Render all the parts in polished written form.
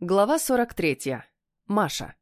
Глава 43. Маша.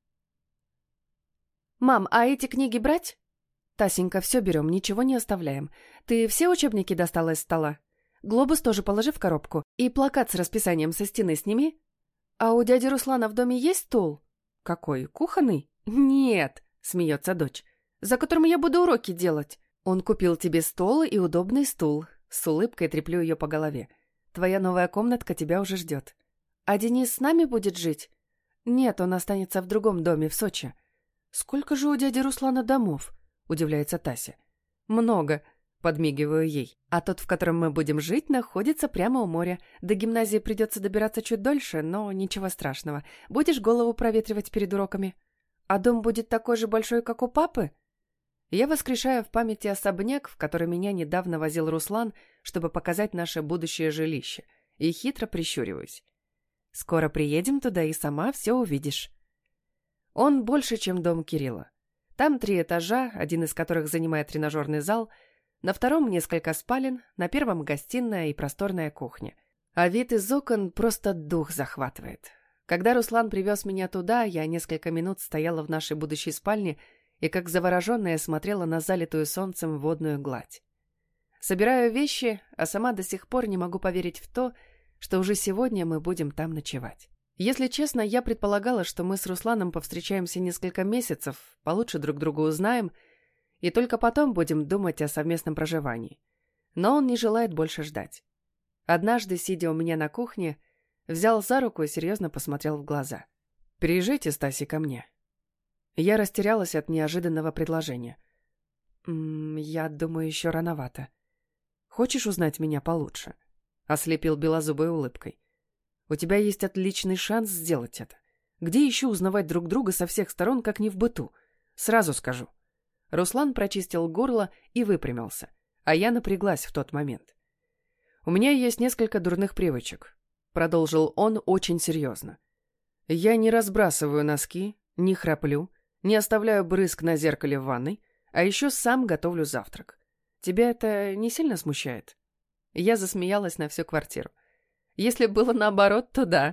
«Мам, а эти книги брать?» «Тасенька, все берем, ничего не оставляем. Ты все учебники достала из стола? Глобус тоже положи в коробку. И плакат с расписанием со стены сними. А у дяди Руслана в доме есть стол?» «Какой, кухонный?» «Нет», — смеется дочь, — «за которым я буду уроки делать. Он купил тебе стол и удобный стул». С улыбкой треплю ее по голове. «Твоя новая комнатка тебя уже ждет». «А Денис с нами будет жить?» «Нет, он останется в другом доме, в Сочи». «Сколько же у дяди Руслана домов?» — удивляется Тася. «Много», — подмигиваю ей. «А тот, в котором мы будем жить, находится прямо у моря. До гимназии придется добираться чуть дольше, но ничего страшного. Будешь голову проветривать перед уроками. А дом будет такой же большой, как у папы?» Я воскрешаю в памяти особняк, в который меня недавно возил Руслан, чтобы показать наше будущее жилище, и хитро прищуриваюсь. «Скоро приедем туда и сама все увидишь». Он больше, чем дом Кирилла. Там 3 этажа, один из которых занимает тренажерный зал, на втором несколько спален, на первом гостиная и просторная кухня. А вид из окон просто дух захватывает. Когда Руслан привез меня туда, я несколько минут стояла в нашей будущей спальне и как завороженная смотрела на залитую солнцем водную гладь. Собираю вещи, а сама до сих пор не могу поверить в то, что уже сегодня мы будем там ночевать. Если честно, я предполагала, что мы с Русланом повстречаемся несколько месяцев, получше друг друга узнаем, и только потом будем думать о совместном проживании. Но он не желает больше ждать. Однажды, сидя у меня на кухне, взял за руку и серьезно посмотрел в глаза. «Переезжайте, Стаси, ко мне». Я растерялась от неожиданного предложения. «Я думаю, еще рановато. Хочешь узнать меня получше?» Ослепил белозубой улыбкой. «У тебя есть отличный шанс сделать это. Где еще узнавать друг друга со всех сторон, как не в быту? Сразу скажу». Руслан прочистил горло и выпрямился, а я напряглась в тот момент. «У меня есть несколько дурных привычек», — продолжил он очень серьезно. «Я не разбрасываю носки, не храплю, не оставляю брызг на зеркале в ванной, а еще сам готовлю завтрак. Тебя это не сильно смущает?» Я засмеялась на всю квартиру. Если было наоборот, то да.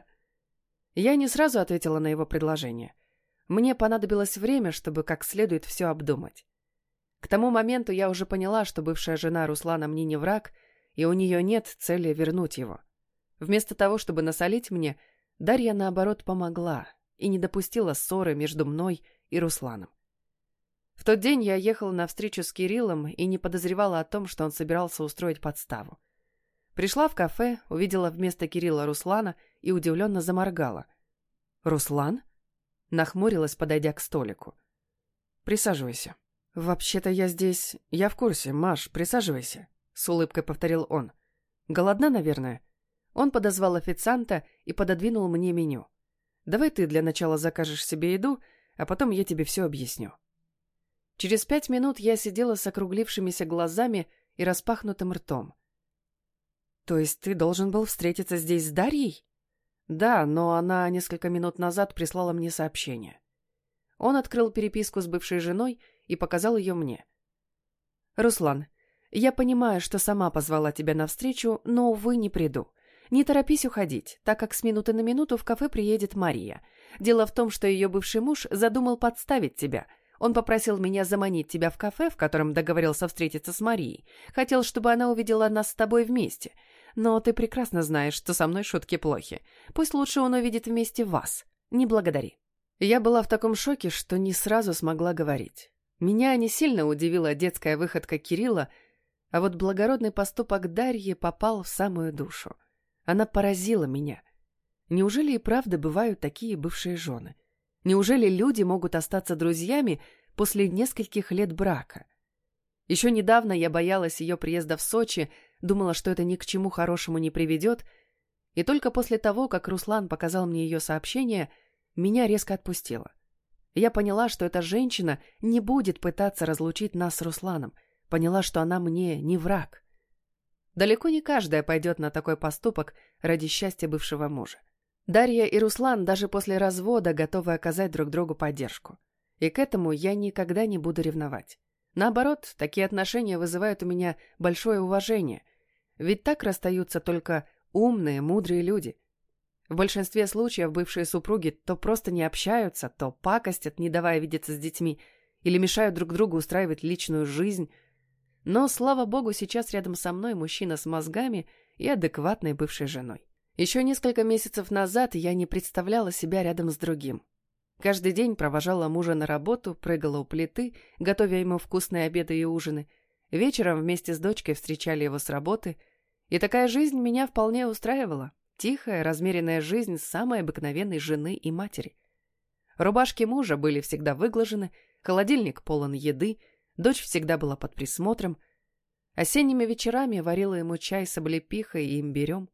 Я не сразу ответила на его предложение. Мне понадобилось время, чтобы как следует все обдумать. К тому моменту я уже поняла, что бывшая жена Руслана мне не враг, и у нее нет цели вернуть его. Вместо того, чтобы насолить мне, Дарья, наоборот, помогла и не допустила ссоры между мной и Русланом. В тот день я ехала на встречу с Кириллом и не подозревала о том, что он собирался устроить подставу. Пришла в кафе, увидела вместо Кирилла Руслана и удивленно заморгала. «Руслан?» Нахмурилась, подойдя к столику. «Присаживайся». «Вообще-то я здесь... Я в курсе, Маш, присаживайся», — с улыбкой повторил он. «Голодна, наверное?» Он подозвал официанта и пододвинул мне меню. «Давай ты для начала закажешь себе еду, а потом я тебе все объясню». Через 5 минут я сидела с округлившимися глазами и распахнутым ртом. «То есть ты должен был встретиться здесь с Дарьей?» «Да, но она несколько минут назад прислала мне сообщение». Он открыл переписку с бывшей женой и показал ее мне. «Руслан, я понимаю, что сама позвала тебя навстречу, но, увы, не приду. Не торопись уходить, так как с минуты на минуту в кафе приедет Мария. Дело в том, что ее бывший муж задумал подставить тебя. Он попросил меня заманить тебя в кафе, в котором договорился встретиться с Марией. Хотел, чтобы она увидела нас с тобой вместе. Но ты прекрасно знаешь, что со мной шутки плохи. Пусть лучше он увидит вместе вас. Не благодари». Я была в таком шоке, что не сразу смогла говорить. Меня не сильно удивила детская выходка Кирилла, а вот благородный поступок Дарьи попал в самую душу. Она поразила меня. Неужели и правда бывают такие бывшие жены? Неужели люди могут остаться друзьями после нескольких лет брака? Еще недавно я боялась ее приезда в Сочи, думала, что это ни к чему хорошему не приведет, и только после того, как Руслан показал мне ее сообщение, меня резко отпустило. Я поняла, что эта женщина не будет пытаться разлучить нас с Русланом, поняла, что она мне не враг. Далеко не каждая пойдет на такой поступок ради счастья бывшего мужа. Дарья и Руслан даже после развода готовы оказать друг другу поддержку. И к этому я никогда не буду ревновать. Наоборот, такие отношения вызывают у меня большое уважение. Ведь так расстаются только умные, мудрые люди. В большинстве случаев бывшие супруги то просто не общаются, то пакостят, не давая видеться с детьми, или мешают друг другу устраивать личную жизнь. Но, слава богу, сейчас рядом со мной мужчина с мозгами и адекватной бывшей женой. Еще несколько месяцев назад я не представляла себя рядом с другим. Каждый день провожала мужа на работу, прыгала у плиты, готовя ему вкусные обеды и ужины. Вечером вместе с дочкой встречали его с работы. И такая жизнь меня вполне устраивала. Тихая, размеренная жизнь самой обыкновенной жены и матери. Рубашки мужа были всегда выглажены, холодильник полон еды, дочь всегда была под присмотром. Осенними вечерами варила ему чай с облепихой и имбирем.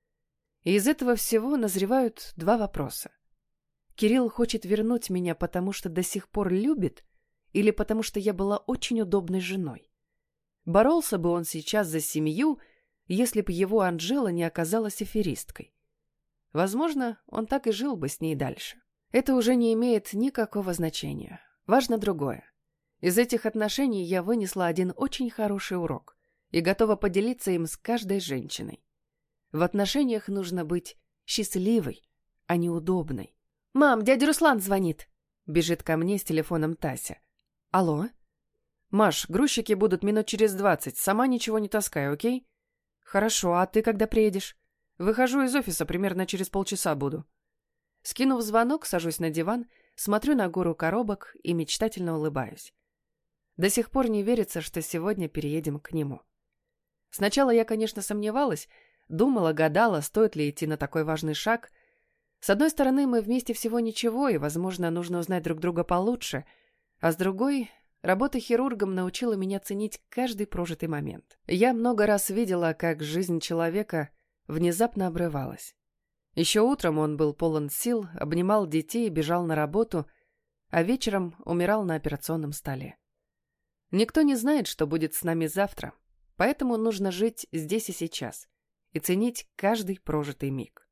И из этого всего назревают два вопроса. Кирилл хочет вернуть меня, потому что до сих пор любит, или потому что я была очень удобной женой? Боролся бы он сейчас за семью, если бы его Анжела не оказалась аферисткой. Возможно, он так и жил бы с ней дальше. Это уже не имеет никакого значения. Важно другое. Из этих отношений я вынесла один очень хороший урок и готова поделиться им с каждой женщиной. В отношениях нужно быть счастливой, а не удобной. «Мам, дядя Руслан звонит!» Бежит ко мне с телефоном Тася. «Алло?» «Маш, грузчики будут минут через 20, сама ничего не таскай, окей?» «Хорошо, а ты когда приедешь?» «Выхожу из офиса, примерно через полчаса буду». Скинув звонок, сажусь на диван, смотрю на гору коробок и мечтательно улыбаюсь. До сих пор не верится, что сегодня переедем к нему. Сначала я, конечно, сомневалась, думала, гадала, стоит ли идти на такой важный шаг. С одной стороны, мы вместе всего ничего, и, возможно, нужно узнать друг друга получше, а с другой, работа хирургом научила меня ценить каждый прожитый момент. Я много раз видела, как жизнь человека внезапно обрывалась. Еще утром он был полон сил, обнимал детей и бежал на работу, а вечером умирал на операционном столе. Никто не знает, что будет с нами завтра, поэтому нужно жить здесь и сейчас и ценить каждый прожитый миг.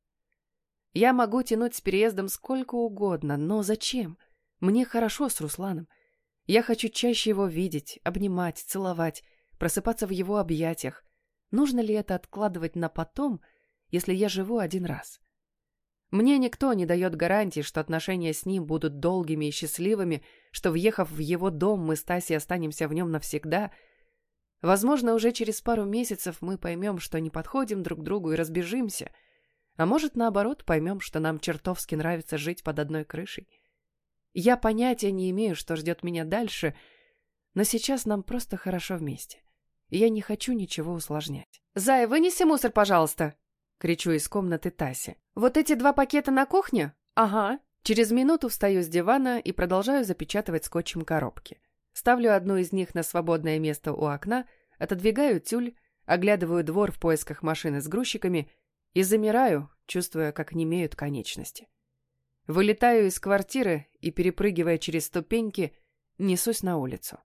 Я могу тянуть с переездом сколько угодно, но зачем? Мне хорошо с Русланом. Я хочу чаще его видеть, обнимать, целовать, просыпаться в его объятиях. Нужно ли это откладывать на потом, если я живу один раз? Мне никто не дает гарантии, что отношения с ним будут долгими и счастливыми, что, въехав в его дом, мы с Тасей останемся в нем навсегда. Возможно, уже через пару месяцев мы поймем, что не подходим друг другу и разбежимся. А может, наоборот, поймем, что нам чертовски нравится жить под одной крышей. Я понятия не имею, что ждет меня дальше, но сейчас нам просто хорошо вместе. И я не хочу ничего усложнять. «Зая, вынеси мусор, пожалуйста!» — кричу из комнаты Таси. «Вот эти 2 пакета на кухне?» «Ага». Через минуту встаю с дивана и продолжаю запечатывать скотчем коробки. Ставлю одну из них на свободное место у окна, отодвигаю тюль, оглядываю двор в поисках машины с грузчиками и замираю, чувствуя, как немеют конечности. Вылетаю из квартиры и, перепрыгивая через ступеньки, несусь на улицу.